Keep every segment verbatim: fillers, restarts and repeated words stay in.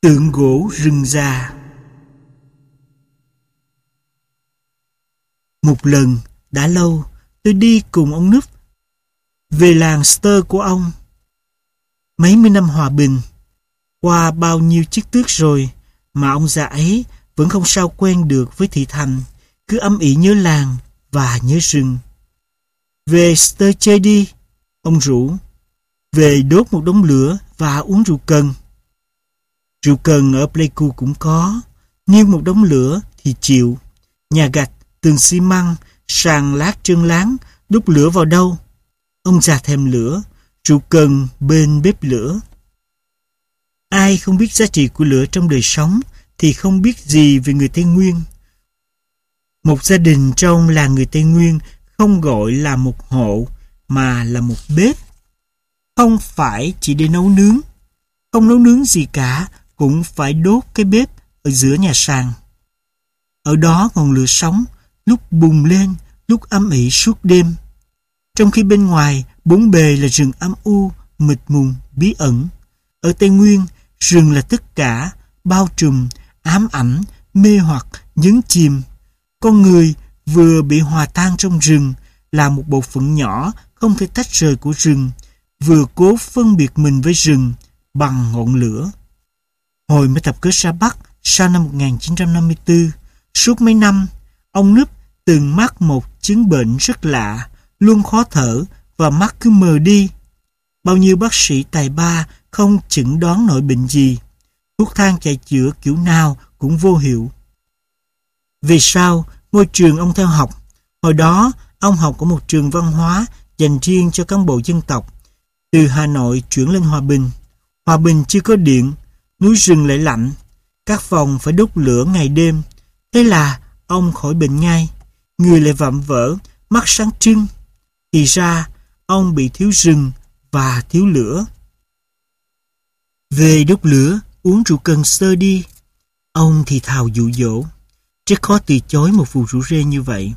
Tượng gỗ rừng già. Một lần, đã lâu, tôi đi cùng ông Núp về làng Ster của ông. Mấy mươi năm hòa bình, qua bao nhiêu chiếc tước rồi mà ông già ấy vẫn không sao quen được với thị thành, cứ âm ỉ nhớ làng và nhớ rừng. Về Ster chơi đi, ông rủ. Về đốt một đống lửa và uống rượu cần. Rượu cần ở Pleiku cũng có, nhưng một đống lửa thì chịu. Nhà gạch, tường xi măng, sàn lát trơn láng, đốt lửa vào đâu? Ông già thèm lửa, rượu cần bên bếp lửa. Ai không biết giá trị của lửa trong đời sống thì không biết gì về người Tây Nguyên. Một gia đình trong làng người Tây Nguyên không gọi là một hộ mà là một bếp. Không phải chỉ để nấu nướng, không nấu nướng gì cả cũng phải đốt cái bếp ở giữa nhà sàn. Ở đó ngọn lửa sống, lúc bùng lên, lúc âm ỉ suốt đêm. Trong khi bên ngoài bốn bề là rừng âm u, mịt mùng, bí ẩn. Ở Tây Nguyên, rừng là tất cả, bao trùm, ám ảnh, mê hoặc, nhấn chìm. Con người vừa bị hòa tan trong rừng, là một bộ phận nhỏ không thể tách rời của rừng, vừa cố phân biệt mình với rừng bằng ngọn lửa. Hồi mới tập kết ra Bắc sau năm một nghìn chín trăm năm mươi tư, suốt mấy năm, ông Núp từng mắc một chứng bệnh rất lạ, luôn khó thở và mắt cứ mờ đi. Bao nhiêu bác sĩ tài ba không chẩn đoán nổi bệnh gì, thuốc thang chạy chữa kiểu nào cũng vô hiệu. Về sau, ngôi trường ông theo học, hồi đó ông học ở một trường văn hóa dành riêng cho cán bộ dân tộc. Từ Hà Nội chuyển lên Hòa Bình. Hòa Bình chưa có điện, núi rừng lại lạnh, các phòng phải đốt lửa ngày đêm. Thế là ông khỏi bệnh ngay, người lại vạm vỡ, mắt sáng trưng. Thì ra ông bị thiếu rừng và thiếu lửa. Về đốt lửa, uống rượu cần sơ đi. Ông thì thào dụ dỗ. Rất khó từ chối một vụ rủ rê như vậy.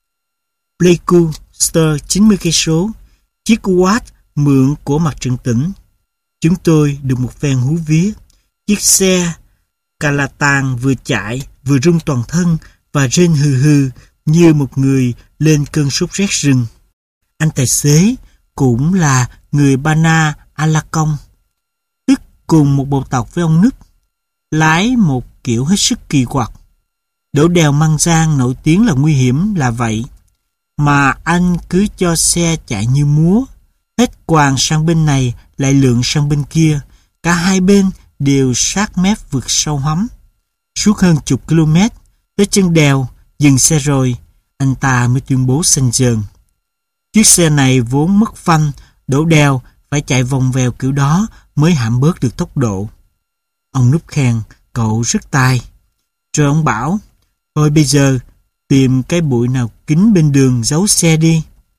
Pleiku, Ster chín mươi cây số, chiếc Watt mượn của mặt trận tỉnh. Chúng tôi được một phen hú vía. Chiếc xe cà la tàng vừa chạy vừa rung toàn thân và rên hừ hừ như một người lên cơn sốt rét rừng. Anh tài xế cũng là người Bana Alakong, tức cùng một bộ tộc với ông Núp, lái một kiểu hết sức kỳ quặc. Đổ đèo Măng Giang nổi tiếng là nguy hiểm là vậy, mà anh cứ cho xe chạy như múa, hết quàng sang bên này lại lượn sang bên kia, cả hai bên đều sát mép vực sâu hắm. Suốt hơn chục km, tới chân đèo, dừng xe rồi, anh ta mới tuyên bố xanh dờn. Chiếc xe này vốn mất phanh, đổ đèo, phải chạy vòng vèo kiểu đó mới giảm bớt được tốc độ. Ông Núp khen, cậu rất tài. Rồi ông bảo, thôi bây giờ, tìm cái bụi nào kín bên đường giấu xe đi.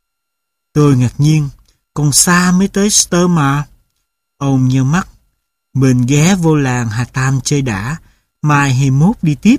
Tôi ngạc nhiên, còn xa mới tới Ster mà. Ông nheo mắt, mình ghé vô làng Hà Tam chơi đã, mai hay mốt đi tiếp.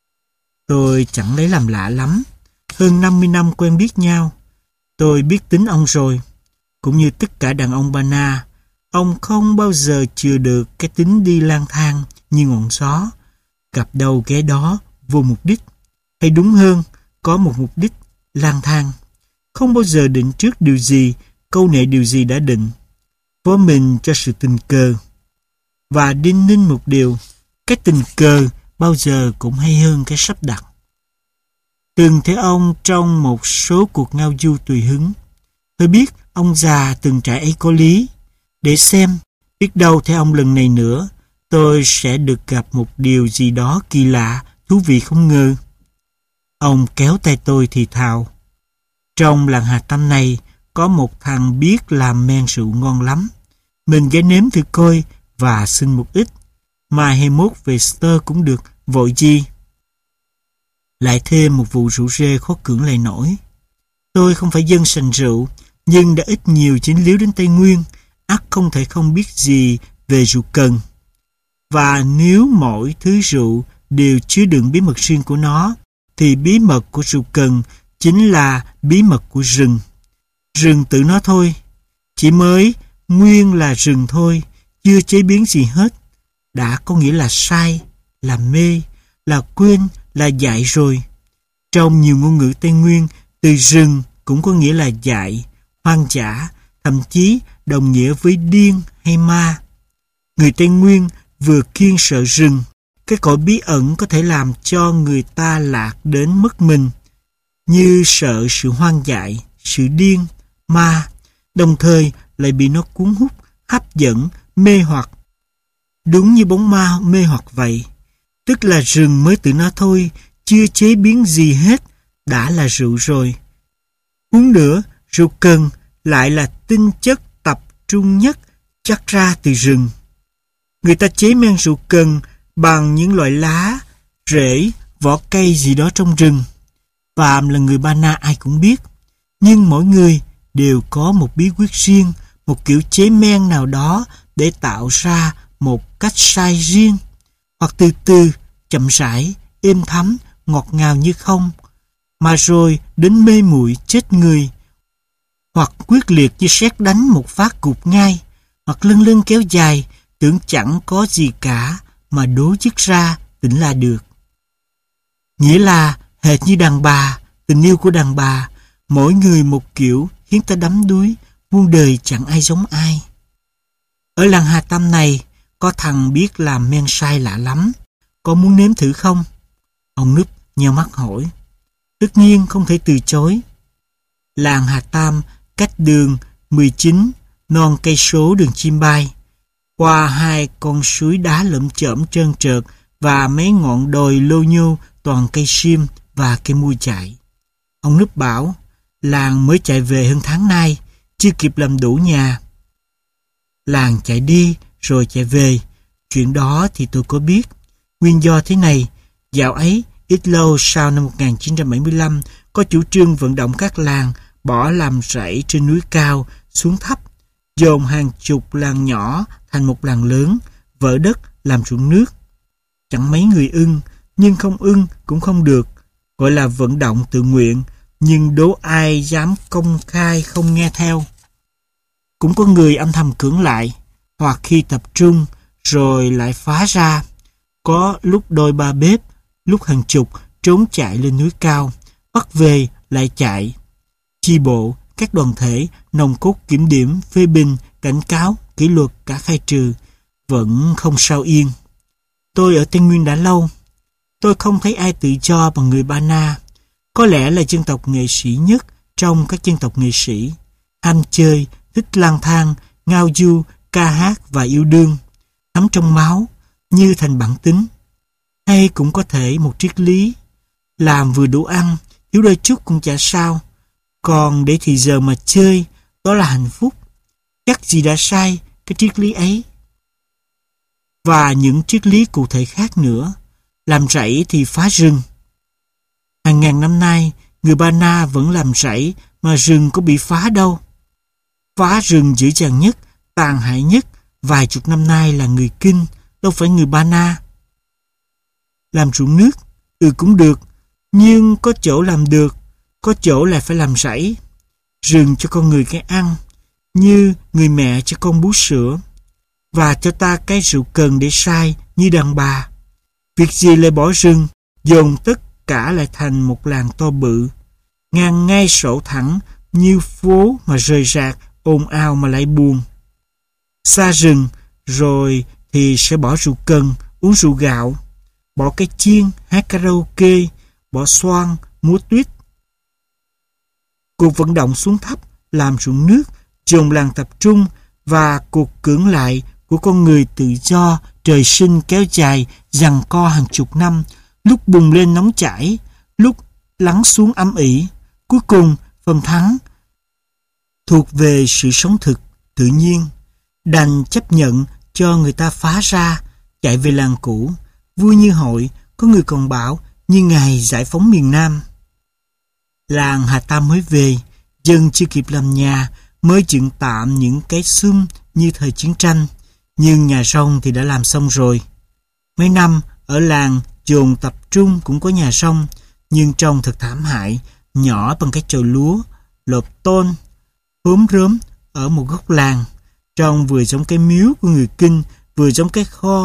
Tôi chẳng lấy làm lạ lắm, hơn năm mươi năm quen biết nhau. Tôi biết tính ông rồi, cũng như tất cả đàn ông Bana, ông không bao giờ chừa được cái tính đi lang thang như ngọn gió, gặp đâu ghé đó vô mục đích, hay đúng hơn, có một mục đích lang thang, không bao giờ định trước điều gì, câu nệ điều gì đã định, phó mình cho sự tình cờ. Và đinh ninh một điều, cái tình cờ bao giờ cũng hay hơn cái sắp đặt. Từng thấy ông trong một số cuộc ngao du tùy hứng. Tôi biết ông già từng trải ấy có lý. Để xem, biết đâu theo ông lần này nữa, tôi sẽ được gặp một điều gì đó kỳ lạ, thú vị không ngờ. Ông kéo tay tôi thì thào. Trong làng Hà Tam này, có một thằng biết làm men rượu ngon lắm. Mình ghé nếm thử coi và xin một ít. Mai hay mốt về Ster cũng được, vội gì. Lại thêm một vụ rượu rê khó cưỡng lại nổi. Tôi không phải dân sành rượu, nhưng đã ít nhiều chín líu đến Tây Nguyên, ắt không thể không biết gì về rượu cần. Và nếu mỗi thứ rượu đều chứa đựng bí mật riêng của nó, thì bí mật của rượu cần chính là bí mật của rừng. Rừng tự nó thôi, chỉ mới nguyên là rừng thôi, chưa chế biến gì hết. đã có nghĩa là sai, là mê, là quên, là dại rồi. Trong nhiều ngôn ngữ Tây Nguyên, từ rừng cũng có nghĩa là dại, hoang dã, thậm chí đồng nghĩa với điên hay ma. Người Tây Nguyên vừa kiêng sợ rừng, cái cõi bí ẩn có thể làm cho người ta lạc đến mất mình, như sợ sự hoang dại, sự điên, ma, đồng thời lại bị nó cuốn hút, hấp dẫn, mê hoặc. Đúng như bóng ma mê hoặc vậy, tức là rừng mới tự nó thôi, chưa chế biến gì hết, đã là rượu rồi. Huống nữa, rượu cần lại là tinh chất tập trung nhất chắc ra từ rừng. Người ta chế men rượu cần bằng những loại lá, rễ, vỏ cây gì đó trong rừng. Phạm là người Ba Na ai cũng biết, nhưng mỗi người đều có một bí quyết riêng, một kiểu chế men nào đó để tạo ra một cách sai riêng, hoặc từ từ, chậm rãi, êm thấm, ngọt ngào như không, mà rồi đến mê muội chết người, hoặc quyết liệt như sét đánh một phát gục ngay, hoặc lâng lâng kéo dài, tưởng chẳng có gì cả mà đố dứt ra tỉnh là được. Nghĩa là hệt như đàn bà, tình yêu của đàn bà, mỗi người một kiểu khiến ta đắm đuối, muôn đời chẳng ai giống ai. Ở làng Hà Tam này, có thằng biết làm men sai lạ lắm, có muốn nếm thử không? Ông Núp nheo mắt hỏi. Tất nhiên không thể từ chối. Làng Hà Tam cách đường mười chín non cây số đường chim bay, qua hai con suối đá lởm chởm trơn trượt và mấy ngọn đồi lô nhô toàn cây sim và cây mua chạy. Ông Núp bảo, làng mới chạy về hơn tháng nay, chưa kịp làm đủ nhà. Làng chạy đi rồi chạy về, chuyện đó thì tôi có biết. Nguyên do thế này, dạo ấy, ít lâu sau năm một nghìn chín trăm bảy mươi lăm, có chủ trương vận động các làng bỏ làm rẫy trên núi cao xuống thấp, dồn hàng chục làng nhỏ thành một làng lớn, vỡ đất làm ruộng nước. Chẳng mấy người ưng, nhưng không ưng cũng không được, gọi là vận động tự nguyện, nhưng đố ai dám công khai không nghe theo. Cũng có người âm thầm cưỡng lại, hoặc khi tập trung rồi lại phá ra. Có lúc đôi ba bếp, lúc hàng chục trốn chạy lên núi cao, bắt về lại chạy. Chi bộ, các đoàn thể, nòng cốt kiểm điểm, phê bình, cảnh cáo, kỷ luật, cả khai trừ, vẫn không sao yên. Tôi ở Tây Nguyên đã lâu. Tôi không thấy ai tự do bằng người Ba Na. Có lẽ là dân tộc nghệ sĩ nhất trong các dân tộc nghệ sĩ. Ham chơi, thích lang thang, ngao du, ca hát và yêu đương, thấm trong máu, như thành bản tính. Hay cũng có thể một triết lý, làm vừa đủ ăn, thiếu đôi chút cũng chả sao. Còn để thì giờ mà chơi, đó là hạnh phúc. Chắc gì đã sai cái triết lý ấy. Và những triết lý cụ thể khác nữa. Làm rẫy thì phá rừng. Hàng ngàn năm nay, người Ba Na vẫn làm rẫy mà rừng có bị phá đâu. Phá rừng dữ dằn nhất, tàn hại nhất vài chục năm nay là người Kinh, đâu phải người Ba Na. Làm ruộng nước, ừ cũng được, nhưng có chỗ làm được, có chỗ lại phải làm rẫy. Rừng cho con người cái ăn, như người mẹ cho con bú sữa, và cho ta cái rượu cần để sai như đàn bà. Việc gì lại bỏ rừng, dồn tất cả lại thành một làng to bự, ngang ngay sổ thẳng như phố mà rời rạc, ồn ào mà lại buồn. Xa rừng rồi thì sẽ bỏ rượu cần, uống rượu gạo, bỏ cái chiên, hát karaoke, bỏ xoan, múa tuyết. Cuộc vận động xuống thấp, làm ruộng nước, dồn làng tập trung và cuộc cưỡng lại của con người tự do trời sinh kéo dài giằng co hàng chục năm, lúc bùng lên nóng chảy, lúc lắng xuống âm ỉ. Cuối cùng, phần thắng thuộc về sự sống thực, tự nhiên. Đành chấp nhận cho người ta phá ra, chạy về làng cũ. Vui như hội, có người còn bảo như ngày giải phóng miền Nam. Làng Hà Tam mới về, dân chưa kịp làm nhà, mới dựng tạm những cái xum như thời chiến tranh. Nhưng nhà rông thì đã làm xong rồi. Mấy năm ở làng dồn tập trung cũng có nhà rông, nhưng trông thật thảm hại, nhỏ bằng cái chậu lúa, lợp tôn, hốm rớm ở một góc làng. Trông vừa giống cái miếu của người Kinh, vừa giống cái kho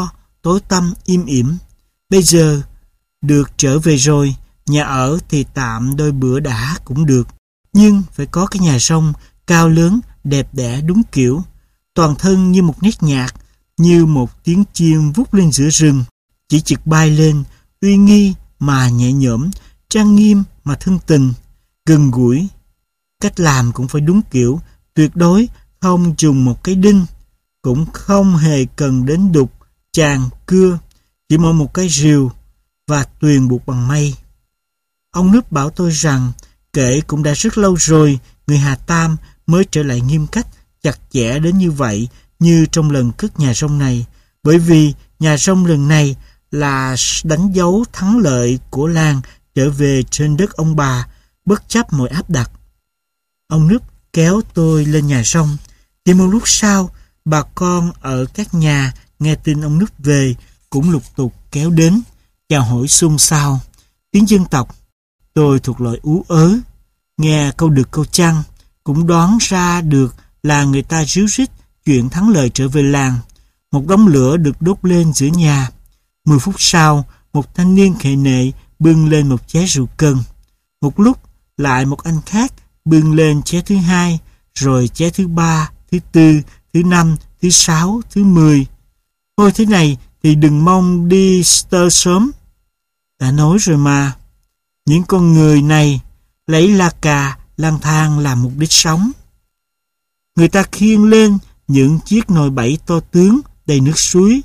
tối tăm im ỉm. Bây giờ được trở về rồi, nhà ở thì tạm đôi bữa đã cũng được, nhưng phải có cái nhà rông cao lớn, đẹp đẽ đúng kiểu, toàn thân như một nét nhạc, như một tiếng chim vút lên giữa rừng, chỉ chực bay lên, uy nghi mà nhẹ nhõm, trang nghiêm mà thân tình, gần gũi. Cách làm cũng phải đúng kiểu, tuyệt đối không dùng một cái đinh, cũng không hề cần đến đục, chàng, cưa, chỉ mỗi một cái rìu và tuyền buộc bằng mây. Ông Núp bảo tôi rằng kể cũng đã rất lâu rồi người Hà Tam mới trở lại nghiêm cách, chặt chẽ đến như vậy như trong lần cất nhà rông này, bởi vì nhà rông lần này là đánh dấu thắng lợi của làng trở về trên đất ông bà, bất chấp mọi áp đặt. Ông Núp kéo tôi lên nhà rông, thì một lúc sau, bà con ở các nhà nghe tin ông Núp về cũng lục tục kéo đến, chào hỏi xôn xao. Tiếng dân tộc, tôi thuộc loại ú ớ, nghe câu được câu chăng, cũng đoán ra được là người ta ríu rít chuyện thắng lợi trở về làng. Một đống lửa được đốt lên giữa nhà. Mười phút sau, một thanh niên khệ nệ bưng lên một chén rượu cần. Một lúc, lại một anh khác bưng lên chén thứ hai, rồi chén thứ ba, thứ tư, thứ năm, thứ sáu, thứ mười. Thôi thế này thì đừng mong đi stir sớm. Đã nói rồi mà, những con người này lấy la cà lang thang làm mục đích sống. Người ta khiêng lên những chiếc nồi bẫy to tướng đầy nước suối,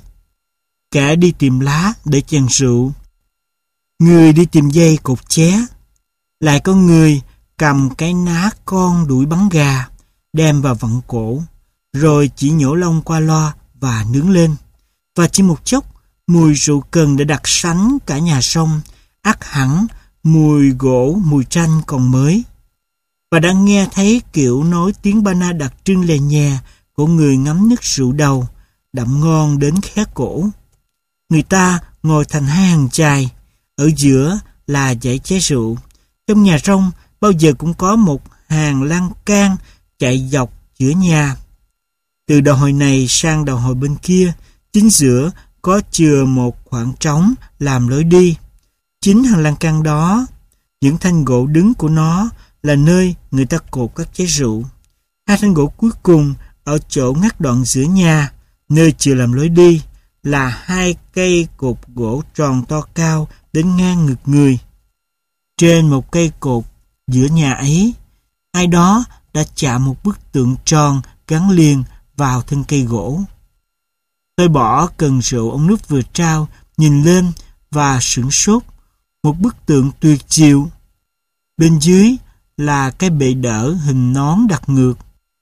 kẻ đi tìm lá để chèn rượu, người đi tìm dây cột ché, lại có người cầm cái ná con đuổi bắn gà, đem vào vặn cổ, rồi chỉ nhổ lông qua loa và nướng lên. Và chỉ một chốc, mùi rượu cần đã đặc sánh cả nhà sông, ắt hẳn mùi gỗ, mùi tranh còn mới. Và đã nghe thấy kiểu nói tiếng ba na đặc trưng lè nhè của người ngắm nước rượu đầu, đậm ngon đến khé cổ. Người ta ngồi thành hai hàng chài, ở giữa là dãy chén rượu. Trong nhà rông bao giờ cũng có một hàng lan can chạy dọc giữa nhà. Từ đầu hồi này sang đầu hồi bên kia, chính giữa có chừa một khoảng trống làm lối đi. Chính hàng lan can đó, những thanh gỗ đứng của nó là nơi người ta cột các chén rượu. Hai thanh gỗ cuối cùng ở chỗ ngắt đoạn giữa nhà, nơi chừa làm lối đi, là hai cây cột gỗ tròn to cao đến ngang ngực người. Trên một cây cột giữa nhà ấy, ai đó đã chạm một bức tượng tròn gắn liền vào thân cây gỗ. Tôi bỏ cần rượu ông Núp vừa trao, nhìn lên và sửng sốt. Một bức tượng tuyệt diệu. Bên dưới là cái bệ đỡ hình nón đặt ngược.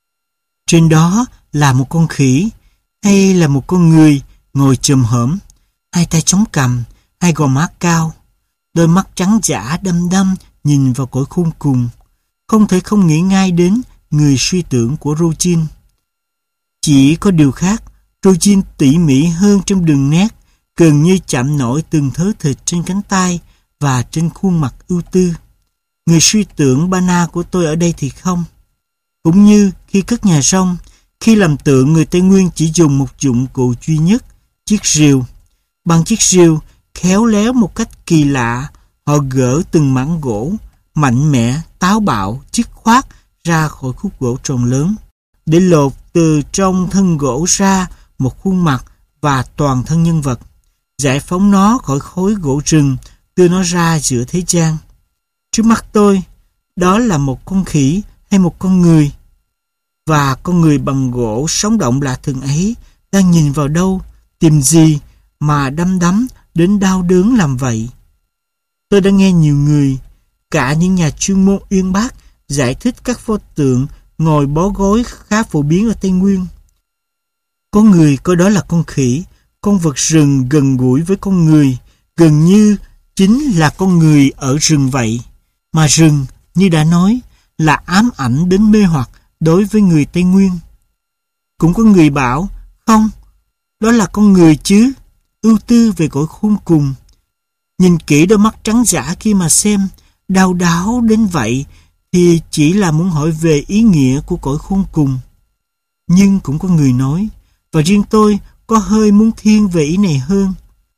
Trên đó là một con khỉ hay là một con người ngồi chồm hổm, hai tay chống cằm, hai gò má cao, đôi mắt trắng dã đăm đăm nhìn vào cõi khôn cùng. Không thể không nghĩ ngay đến người suy tưởng của Routine. Chỉ có điều khác, Routine tỉ mỉ hơn trong đường nét, gần như chạm nổi từng thớ thịt trên cánh tay và trên khuôn mặt ưu tư. Người suy tưởng ba na của tôi ở đây thì không. Cũng như khi cất nhà rông, khi làm tượng người Tây Nguyên chỉ dùng một dụng cụ duy nhất, chiếc rìu. Bằng chiếc rìu, khéo léo một cách kỳ lạ, họ gỡ từng mảng gỗ, mạnh mẽ, táo bạo, dứt khoát ra khỏi khúc gỗ tròn lớn, để lột từ trong thân gỗ ra một khuôn mặt và toàn thân nhân vật, giải phóng nó khỏi khối gỗ rừng, đưa nó ra giữa thế gian. Trước mắt tôi, đó là một con khỉ hay một con người. Và con người bằng gỗ sống động lạ thường ấy đang nhìn vào đâu, tìm gì mà đăm đắm đến đau đớn làm vậy. Tôi đã nghe nhiều người, cả những nhà chuyên môn uyên bác, giải thích các pho tượng ngồi bó gối khá phổ biến ở Tây Nguyên. Có người coi đó là con khỉ, con vật rừng gần gũi với con người, gần như chính là con người ở rừng vậy. Mà rừng, như đã nói, là ám ảnh đến mê hoặc đối với người Tây Nguyên. Cũng có người bảo, không, đó là con người chứ, ưu tư về cõi khôn cùng. Nhìn kỹ đôi mắt trắng dã kia mà xem, đau đáu đến vậy thì chỉ là muốn hỏi về ý nghĩa của cõi khôn cùng. Nhưng cũng có người nói, và riêng tôi có hơi muốn thiên về ý này hơn.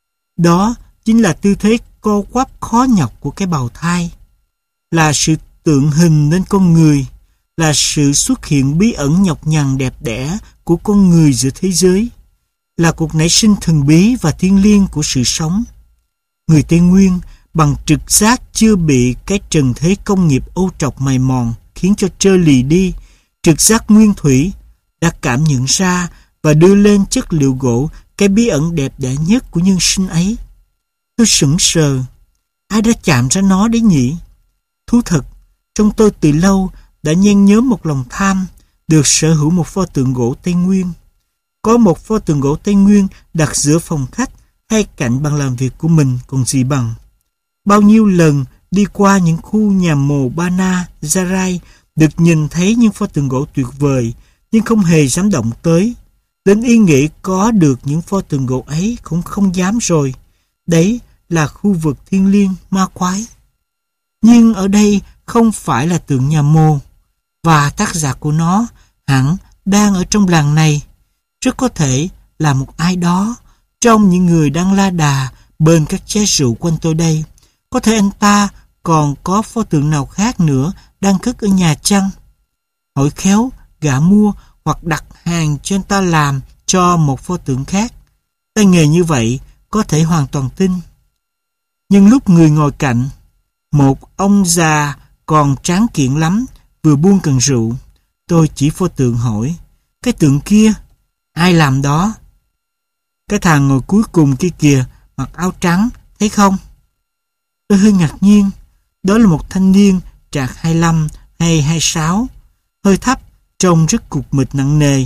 Đó chính là tư thế co quắp khó nhọc của cái bào thai, là sự tượng hình nên con người, là sự xuất hiện bí ẩn nhọc nhằn đẹp đẽ của con người giữa thế giới, là cuộc nảy sinh thần bí và thiêng liêng của sự sống. Người Tây Nguyên bằng trực giác chưa bị cái trần thế công nghiệp ô trọc mài mòn khiến cho trơ lì đi, trực giác nguyên thủy đã cảm nhận ra và đưa lên chất liệu gỗ cái bí ẩn đẹp đẽ nhất của nhân sinh ấy. Tôi sững sờ, ai đã chạm ra nó đấy nhỉ? Thú thật, trong tôi từ lâu đã nhen nhóm một lòng tham được sở hữu một pho tượng gỗ Tây Nguyên. Có một pho tượng gỗ Tây Nguyên đặt giữa phòng khách hay cạnh bàn làm việc của mình còn gì bằng. Bao nhiêu lần đi qua những khu nhà mồ Ba Na, Gia Rai, được nhìn thấy những pho tượng gỗ tuyệt vời, nhưng không hề dám động tới. Đến ý nghĩ có được những pho tượng gỗ ấy cũng không dám rồi. Đấy là khu vực thiêng liêng ma quái. Nhưng ở đây không phải là tượng nhà mồ, và tác giả của nó hẳn đang ở trong làng này. Rất có thể là một ai đó trong những người đang la đà bên các chén rượu quanh tôi đây. Có thể anh ta còn có pho tượng nào khác nữa đang cất ở nhà chăng? Hỏi khéo gã mua hoặc đặt hàng cho anh ta làm cho một pho tượng khác. Tay nghề như vậy có thể hoàn toàn tin. Nhưng lúc người ngồi cạnh, một ông già còn tráng kiện lắm, vừa buông cần rượu, tôi chỉ pho tượng hỏi: cái tượng kia ai làm đó? Cái thằng ngồi cuối cùng kia kìa, mặc áo trắng, thấy không? Tôi hơi ngạc nhiên. Đó là một thanh niên trạc hai mươi lăm hay hai mươi sáu, hơi thấp, trông rất cục mịch nặng nề.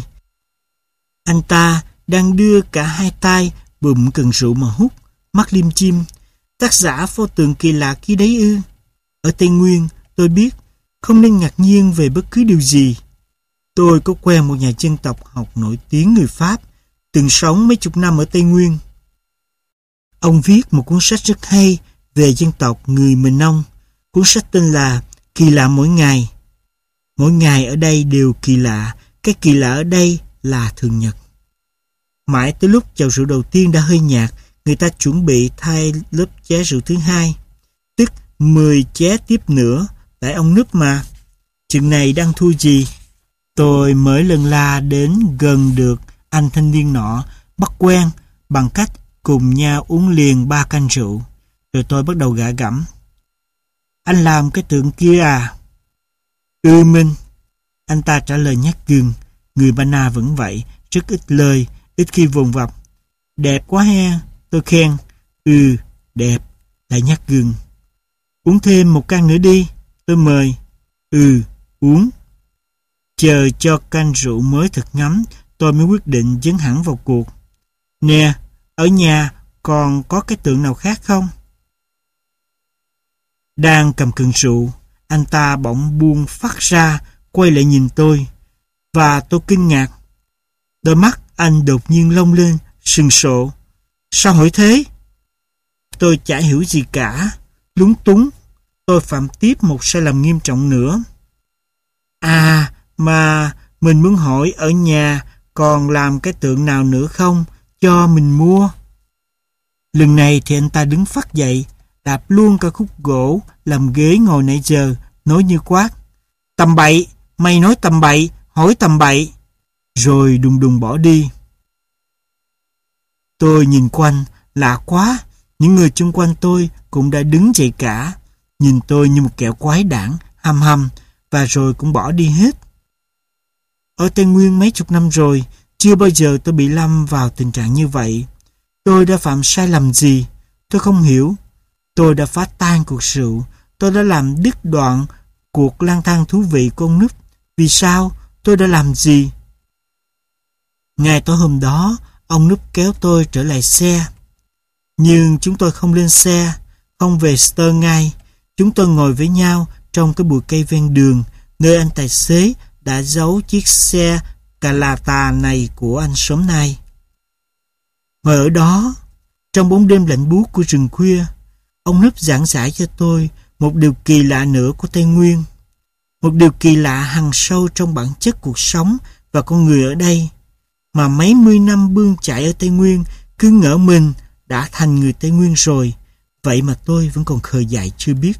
Anh ta đang đưa cả hai tay bụm cần rượu mà hút, mắt lim chim. Tác giả pho tượng kỳ lạ kia đấy ư? Ở Tây Nguyên, tôi biết, không nên ngạc nhiên về bất cứ điều gì. Tôi có quen một nhà dân tộc học nổi tiếng người Pháp, từng sống mấy chục năm ở Tây Nguyên. Ông viết một cuốn sách rất hay về dân tộc người Mền Nông. Cuốn sách tên là Kỳ lạ mỗi ngày. Mỗi ngày ở đây đều kỳ lạ, cái kỳ lạ ở đây là thường nhật. Mãi tới lúc chầu rượu đầu tiên đã hơi nhạt, người ta chuẩn bị thay lớp ché rượu thứ hai, tức mười ché tiếp nữa, tại ông núp mà. Chừng này đang thua gì? Tôi mới lần la đến gần được anh thanh niên nọ, bắt quen bằng cách cùng nhau uống liền ba canh rượu. Rồi tôi bắt đầu gạ gẫm: anh làm cái tượng kia à? Ừ Minh. Anh ta trả lời nhát gừng. Người Ba Na vẫn vậy, rất ít lời, ít khi vùng vập. Đẹp quá he. Tôi khen. Ừ, đẹp. Lại nhát gừng. Uống thêm một can nữa đi. Tôi mời. Ừ, uống. Chờ cho canh rượu mới thật ngấm, tôi mới quyết định dấn hẳn vào cuộc. Nè, ở nhà còn có cái tượng nào khác không? Đang cầm cần rượu, anh ta bỗng buông phắt ra, quay lại nhìn tôi, và tôi kinh ngạc. Đôi mắt anh đột nhiên lông lên, sừng sộ. Sao hỏi thế? Tôi chả hiểu gì cả, lúng túng. Tôi phạm tiếp một sai lầm nghiêm trọng nữa. À, mà mình muốn hỏi ở nhà còn làm cái tượng nào nữa không, cho mình mua. Lần này thì anh ta đứng phắt dậy, đạp luôn cả khúc gỗ làm ghế ngồi nãy giờ, nói như quát: tầm bậy, mày nói tầm bậy, hỏi tầm bậy. Rồi đùng đùng bỏ đi. Tôi nhìn quanh, lạ quá, những người chung quanh tôi cũng đã đứng dậy cả, nhìn tôi như một kẻ quái đản, hăm hăm, và rồi cũng bỏ đi hết. Ở Tây Nguyên mấy chục năm rồi, chưa bao giờ tôi bị lâm vào tình trạng như vậy. Tôi đã phạm sai lầm gì? Tôi không hiểu. Tôi đã phá tan cuộc rượu. Tôi đã làm đứt đoạn cuộc lang thang thú vị của ông Núp. Vì sao? Tôi đã làm gì? Ngày tối hôm đó, ông Núp kéo tôi trở lại xe. Nhưng chúng tôi không lên xe, không về Stir ngay. Chúng tôi ngồi với nhau trong cái bụi cây ven đường, nơi anh tài xế đã giấu chiếc xe Calata này của anh sớm nay. Ngồi ở đó, trong bóng đêm lạnh buốt của rừng khuya, ông Núp giảng giải cho tôi một điều kỳ lạ nữa của Tây Nguyên. Một điều kỳ lạ hằn sâu trong bản chất cuộc sống và con người ở đây. mà mấy mươi năm bươn chải ở Tây Nguyên cứ ngỡ mình đã thành người Tây Nguyên rồi, vậy mà tôi vẫn còn khờ dại chưa biết.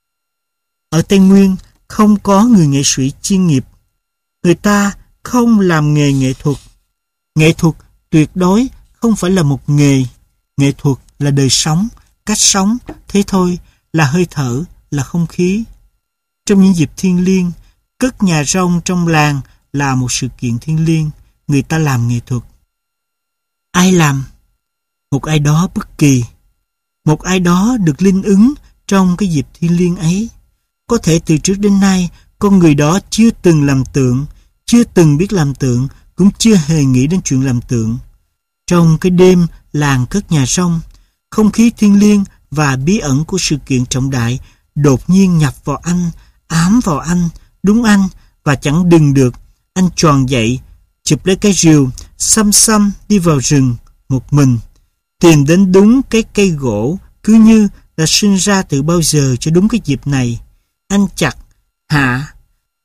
Ở Tây Nguyên không có người nghệ sĩ chuyên nghiệp. Người ta không làm nghề nghệ thuật. Nghệ thuật tuyệt đối không phải là một nghề. Nghệ thuật là đời sống, cách sống, thế thôi, là hơi thở, là không khí. Trong những dịp thiêng liêng, cất nhà rông trong làng là một sự kiện thiêng liêng, người ta làm nghệ thuật. Ai làm? Một ai đó bất kỳ. Một ai đó được linh ứng trong cái dịp thiêng liêng ấy. Có thể từ trước đến nay, con người đó chưa từng làm tượng, chưa từng biết làm tượng, cũng chưa hề nghĩ đến chuyện làm tượng. Trong cái đêm làng cất nhà rông, không khí thiêng liêng và bí ẩn của sự kiện trọng đại đột nhiên nhập vào anh, ám vào anh, đúng anh, và chẳng đừng được. Anh tròn dậy, chụp lấy cái rìu, xăm xăm đi vào rừng một mình, tìm đến đúng cái cây gỗ cứ như đã sinh ra từ bao giờ cho đúng cái dịp này. Anh chặt, hạ,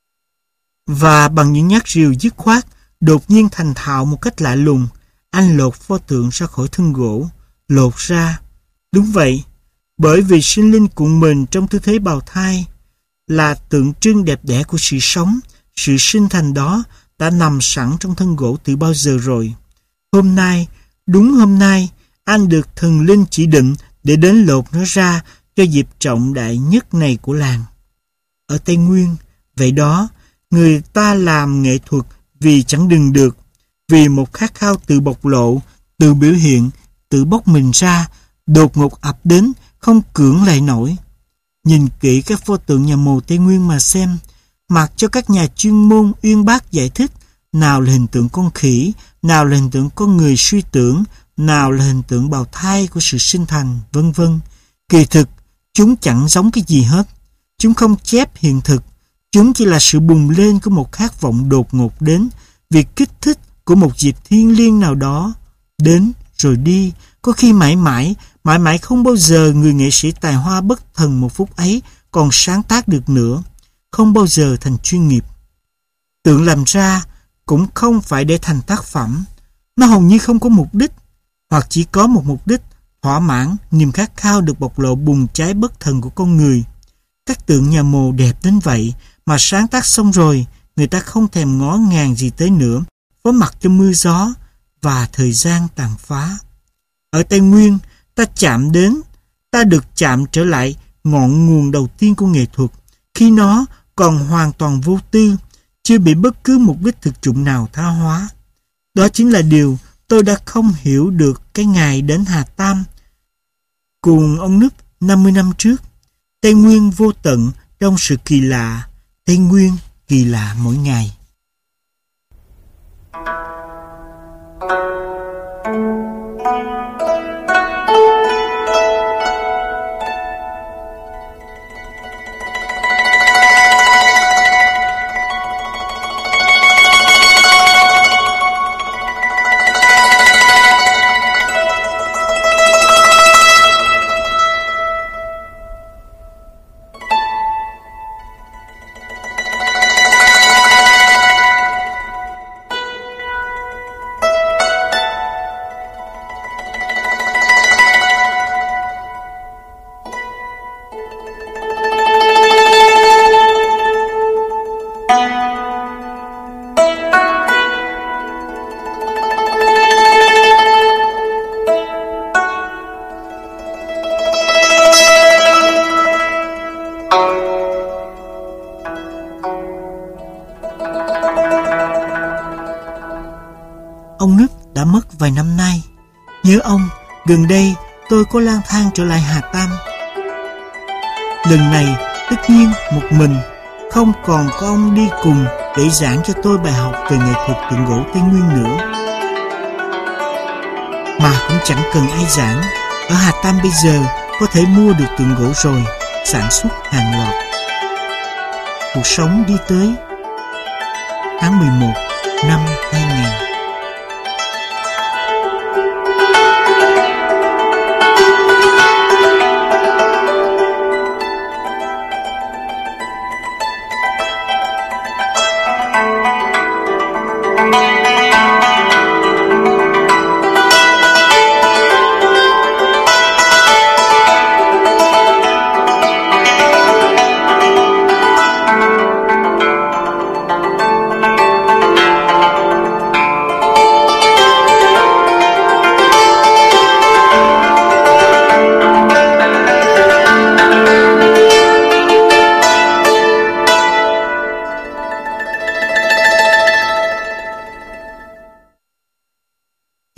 và bằng những nhát rìu dứt khoát, đột nhiên thành thạo một cách lạ lùng, anh lột pho tượng ra khỏi thân gỗ, lột ra. Đúng vậy, bởi vì sinh linh cuộn mình trong tư thế bào thai là tượng trưng đẹp đẽ của sự sống, sự sinh thành đó đã nằm sẵn trong thân gỗ từ bao giờ rồi. Hôm nay, đúng hôm nay, anh được thần linh chỉ định để đến lột nó ra cho dịp trọng đại nhất này của làng. Ở Tây Nguyên, vậy đó, người ta làm nghệ thuật vì chẳng đừng được, vì một khát khao tự bộc lộ, tự biểu hiện, tự bóc mình ra, đột ngột ập đến, không cưỡng lại nổi. Nhìn kỹ các pho tượng nhà mồ Tây Nguyên mà xem, mặc cho các nhà chuyên môn uyên bác giải thích, nào là hình tượng con khỉ, nào là hình tượng con người suy tưởng, nào là hình tượng bào thai của sự sinh thành, vân vân. Kỳ thực, chúng chẳng giống cái gì hết. Chúng không chép hiện thực. Chúng chỉ là sự bùng lên của một khát vọng đột ngột đến, việc kích thích của một dịp thiêng liêng nào đó. Đến rồi đi, có khi mãi mãi, mãi mãi không bao giờ người nghệ sĩ tài hoa bất thần một phút ấy còn sáng tác được nữa. Không bao giờ thành chuyên nghiệp. Tượng làm ra cũng không phải để thành tác phẩm. Nó hầu như không có mục đích, hoặc chỉ có một mục đích thỏa mãn niềm khát khao được bộc lộ bùng cháy bất thần của con người. Các tượng nhà mồ đẹp đến vậy mà sáng tác xong rồi, người ta không thèm ngó ngàng gì tới nữa, phó mặc cho mưa gió và thời gian tàn phá. Ở Tây Nguyên, ta chạm đến, ta được chạm trở lại ngọn nguồn đầu tiên của nghệ thuật, khi nó còn hoàn toàn vô tư, chưa bị bất cứ mục đích thực dụng nào tha hóa. Đó chính là điều tôi đã không hiểu được cái ngày đến Hà Tam cùng ông Núp năm mươi năm trước. Tây Nguyên vô tận trong sự kỳ lạ, Tây Nguyên kỳ lạ mỗi ngày. Ông Núp đã mất vài năm nay. Nhớ ông, gần đây tôi có lang thang trở lại Hà Tam. Lần này, tất nhiên một mình, không còn có ông đi cùng để giảng cho tôi bài học về nghệ thuật tượng gỗ Tây Nguyên nữa. Mà cũng chẳng cần ai giảng. Ở Hà Tam bây giờ có thể mua được tượng gỗ rồi, sản xuất hàng loạt. Cuộc sống đi tới tháng mười một năm hai nghìn.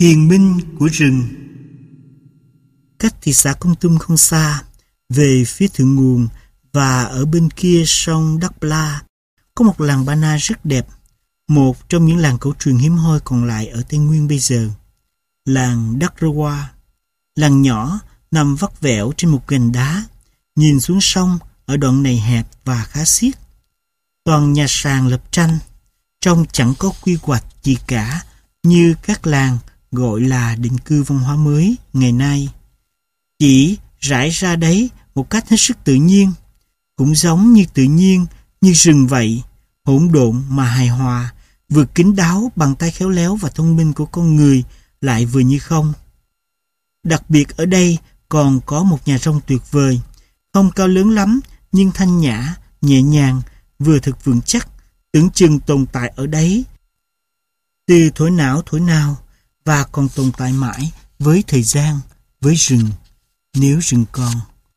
Hiền minh của rừng. Cách thị xã Kon Tum không xa, về phía thượng nguồn và ở bên kia sông Đắc Pla, có một làng Bana rất đẹp, một trong những làng cổ truyền hiếm hoi còn lại ở Tây Nguyên bây giờ. Làng Đắc Rwa, làng nhỏ nằm vắt vẻo trên một gành đá, nhìn xuống sông ở đoạn này hẹp và khá xiết. Toàn nhà sàn lập tranh, trông chẳng có quy hoạch gì cả, như các làng gọi là định cư văn hóa mới ngày nay. Chỉ rải ra đấy một cách hết sức tự nhiên, cũng giống như tự nhiên như rừng vậy, hỗn độn mà hài hòa, vừa kín đáo bằng tay khéo léo và thông minh của con người, lại vừa như không. Đặc biệt ở đây còn có một nhà rông tuyệt vời, không cao lớn lắm nhưng thanh nhã, nhẹ nhàng, vừa thực vững chắc, tưởng chừng tồn tại ở đấy từ thổi não thổi nào, và còn tồn tại mãi với thời gian, với rừng, nếu rừng còn.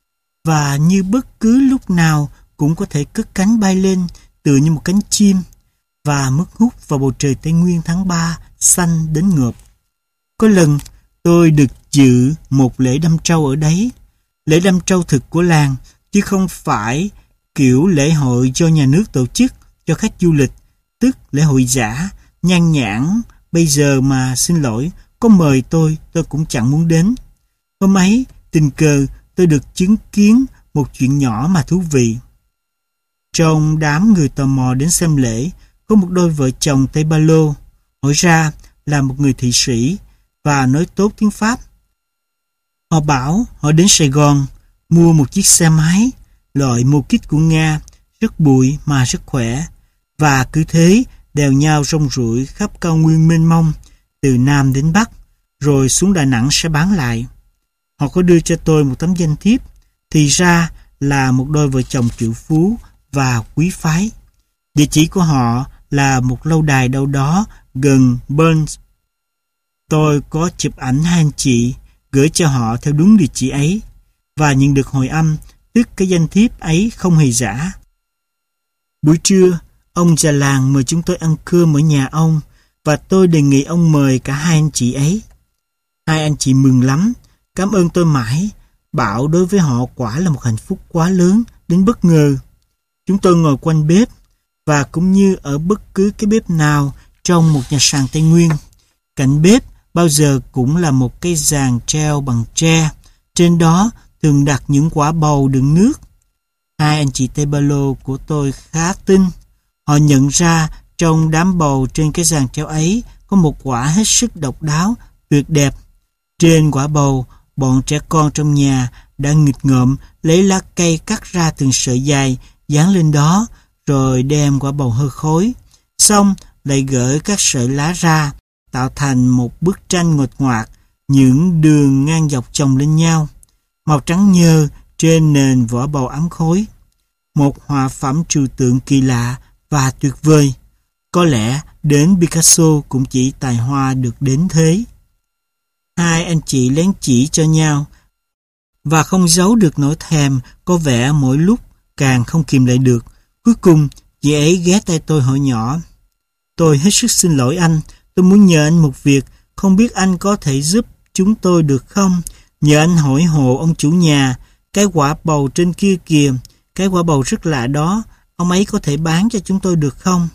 Và như bất cứ lúc nào cũng có thể cất cánh bay lên, tựa như một cánh chim, và mất hút vào bầu trời Tây Nguyên tháng ba xanh đến ngợp. Có lần tôi được dự một lễ đâm trâu ở đấy, lễ đâm trâu thực của làng, chứ không phải kiểu lễ hội do nhà nước tổ chức cho khách du lịch, tức lễ hội giả, nhan nhãn. Bây giờ mà xin lỗi, có mời tôi, tôi cũng chẳng muốn đến. Hôm ấy, tình cờ tôi được chứng kiến một chuyện nhỏ mà thú vị. Trong đám người tò mò đến xem lễ, có một đôi vợ chồng Tây Ba Lô, hỏi ra là một người thị sĩ và nói tốt tiếng Pháp. Họ bảo họ đến Sài Gòn mua một chiếc xe máy loại mô kích của Nga, rất bụi mà rất khỏe, và cứ thế đèo nhau rong ruổi khắp cao nguyên mênh mông từ Nam đến Bắc, rồi xuống Đà Nẵng sẽ bán lại. Họ có đưa cho tôi một tấm danh thiếp, thì ra là một đôi vợ chồng triệu phú và quý phái. Địa chỉ của họ là một lâu đài đâu đó gần Burns. Tôi có chụp ảnh hai anh chị, gửi cho họ theo đúng địa chỉ ấy, và nhận được hồi âm, tức cái danh thiếp ấy không hề giả. Buổi trưa, ông già làng mời chúng tôi ăn cơm ở nhà ông, và tôi đề nghị ông mời cả hai anh chị ấy. Hai anh chị mừng lắm, cảm ơn tôi mãi, bảo đối với họ quả là một hạnh phúc quá lớn đến bất ngờ. Chúng tôi ngồi quanh bếp, và cũng như ở bất cứ cái bếp nào trong một nhà sàn Tây Nguyên, cạnh bếp bao giờ cũng là một cây giàn treo bằng tre, trên đó thường đặt những quả bầu đựng nước. Hai anh chị Tây Ba Lô của tôi khá tinh. Họ nhận ra trong đám bầu trên cái giàn treo ấy có một quả hết sức độc đáo, tuyệt đẹp. Trên quả bầu, bọn trẻ con trong nhà đã nghịch ngợm lấy lá cây cắt ra từng sợi dài, dán lên đó, rồi đem quả bầu hơ khối. Xong lại gỡ các sợi lá ra, tạo thành một bức tranh nguệch ngoạc, những đường ngang dọc chồng lên nhau, màu trắng nhơ trên nền vỏ bầu ấm khối. Một họa phẩm trừu tượng kỳ lạ và tuyệt vời. Có lẽ đến Picasso cũng chỉ tài hoa được đến thế. Hai anh chị lén chỉ cho nhau, và không giấu được nỗi thèm, có vẻ mỗi lúc càng không kìm lại được. Cuối cùng, chị ấy ghé tay tôi hỏi nhỏ: "Tôi hết sức xin lỗi anh, tôi muốn nhờ anh một việc, không biết anh có thể giúp chúng tôi được không? Nhờ anh hỏi hộ ông chủ nhà, cái quả bầu trên kia kìa, cái quả bầu rất lạ đó, ông ấy có thể bán cho chúng tôi được không?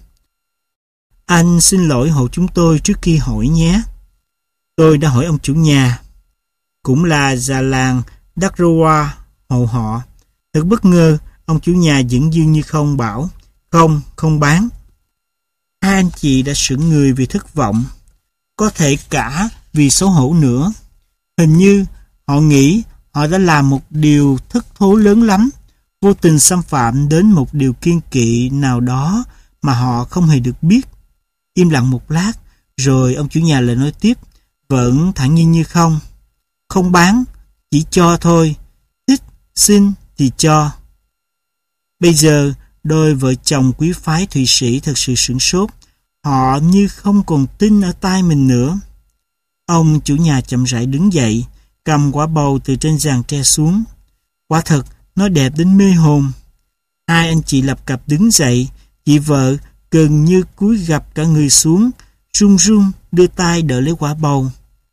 Anh xin lỗi hộ chúng tôi trước khi hỏi nhé." Tôi đã hỏi ông chủ nhà, cũng là già làng Đắc Rwa, hộ họ. Thật bất ngờ, ông chủ nhà vẫn dưng như không, bảo không, không bán. Hai anh chị đã sững người vì thất vọng, có thể cả vì xấu hổ nữa. Hình như họ nghĩ họ đã làm một điều thất thố lớn lắm, vô tình xâm phạm đến một điều kiêng kỵ nào đó mà họ không hề được biết. Im lặng một lát, rồi ông chủ nhà lại nói tiếp, vẫn thản nhiên như không: "Không bán, chỉ cho thôi, thích, xin thì cho." Bây giờ, đôi vợ chồng quý phái Thụy Sĩ thật sự sửng sốt. Họ như không còn tin ở tai mình nữa. Ông chủ nhà chậm rãi đứng dậy, cầm quả bầu từ trên giàn tre xuống. Quả thật, nó đẹp đến mê hồn. Hai anh chị lập cập đứng dậy, chị vợ gần như cúi gập cả người xuống, run run đưa tay đỡ lấy quả bầu.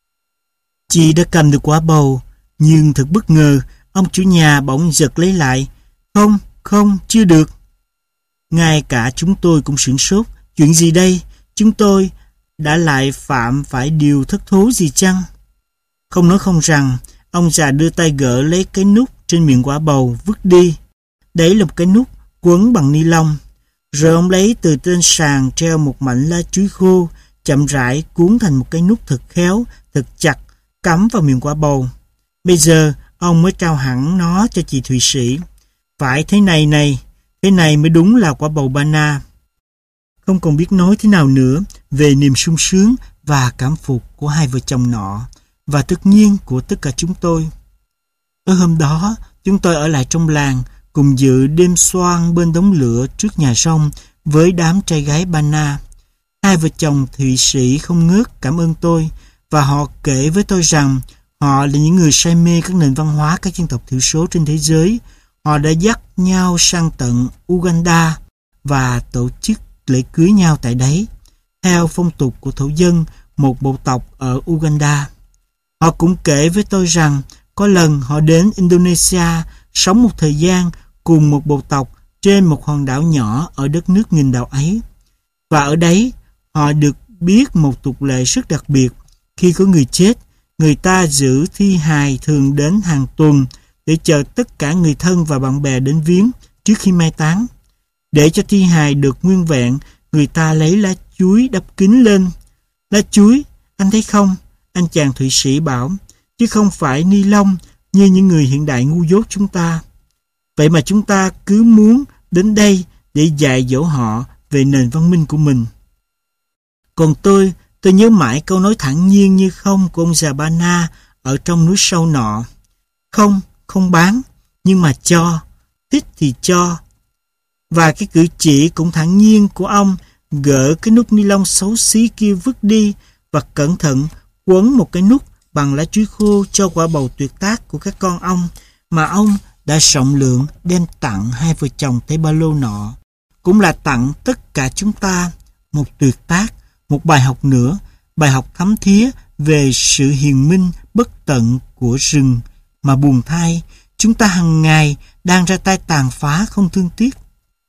Chị đã cầm được quả bầu, nhưng thật bất ngờ, ông chủ nhà bỗng giật lấy lại. Không, không, chưa được. Ngay cả chúng tôi cũng sửng sốt. Chuyện gì đây? Chúng tôi đã lại phạm phải điều thất thố gì chăng? Không nói không rằng, ông già đưa tay gỡ lấy cái nút trên miệng quả bầu, vứt đi. Đấy là một cái nút quấn bằng ni lông. Rồi ông lấy từ trên sàn treo một mảnh lá chuối khô, chậm rãi cuốn thành một cái nút thật khéo, thật chặt, cắm vào miệng quả bầu. Bây giờ, ông mới trao hẳn nó cho chị Thụy Sĩ. Phải thế này này, thế này mới đúng là quả bầu ba na. Không còn biết nói thế nào nữa về niềm sung sướng và cảm phục của hai vợ chồng nọ, và tất nhiên của tất cả chúng tôi. Ở hôm đó, chúng tôi ở lại trong làng, cùng dự đêm xoan bên đống lửa trước nhà rông với đám trai gái ba na. Hai vợ chồng Thụy Sĩ không ngớt cảm ơn tôi, và họ kể với tôi rằng họ là những người say mê các nền văn hóa các dân tộc thiểu số trên thế giới. Họ đã dắt nhau sang tận Uganda và tổ chức lễ cưới nhau tại đấy, theo phong tục của thổ dân một bộ tộc ở Uganda. Họ cũng kể với tôi rằng có lần họ đến Indonesia sống một thời gian cùng một bộ tộc trên một hòn đảo nhỏ ở đất nước nghìn đảo ấy. Và ở đấy, họ được biết một tục lệ rất đặc biệt. Khi có người chết, người ta giữ thi hài thường đến hàng tuần để chờ tất cả người thân và bạn bè đến viếng trước khi mai táng. Để cho thi hài được nguyên vẹn, người ta lấy lá chuối đắp kín lên. Lá chuối, anh thấy không? Anh chàng Thụy Sĩ bảo, chứ không phải ni lông như những người hiện đại ngu dốt chúng ta. Vậy mà chúng ta cứ muốn đến đây để dạy dỗ họ về nền văn minh của mình. Còn tôi, tôi nhớ mãi câu nói thản nhiên như không của ông già Ba Na ở trong núi sâu nọ. Không, không bán, nhưng mà cho, thích thì cho. Và cái cử chỉ cũng thản nhiên của ông gỡ cái nút ni lông xấu xí kia vứt đi và cẩn thận quấn một cái nút bằng lá chuối khô cho quả bầu tuyệt tác của các con ông mà ông đã rộng lượng đem tặng hai vợ chồng Tây Ba Lô nọ. Cũng là tặng tất cả chúng ta một tuyệt tác, một bài học nữa, bài học thấm thía về sự hiền minh bất tận của rừng mà buồn thay chúng ta hàng ngày đang ra tay tàn phá không thương tiếc.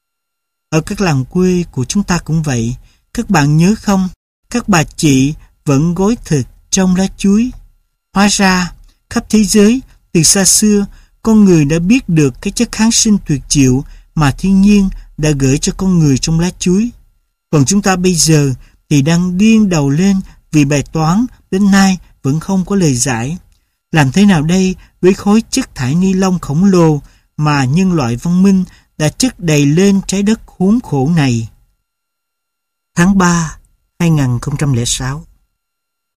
Ở các làng quê của chúng ta cũng vậy. Các bạn nhớ không? Các bà chị vẫn gói thịt trong lá chuối. Hóa ra, khắp thế giới, từ xa xưa, con người đã biết được cái chất kháng sinh tuyệt diệu mà thiên nhiên đã gửi cho con người trong lá chuối. Còn chúng ta bây giờ thì đang điên đầu lên vì bài toán đến nay vẫn không có lời giải. Làm thế nào đây với khối chất thải ni lông khổng lồ mà nhân loại văn minh đã chất đầy lên trái đất khốn khổ này? Tháng ba năm hai nghìn không trăm lẻ sáu.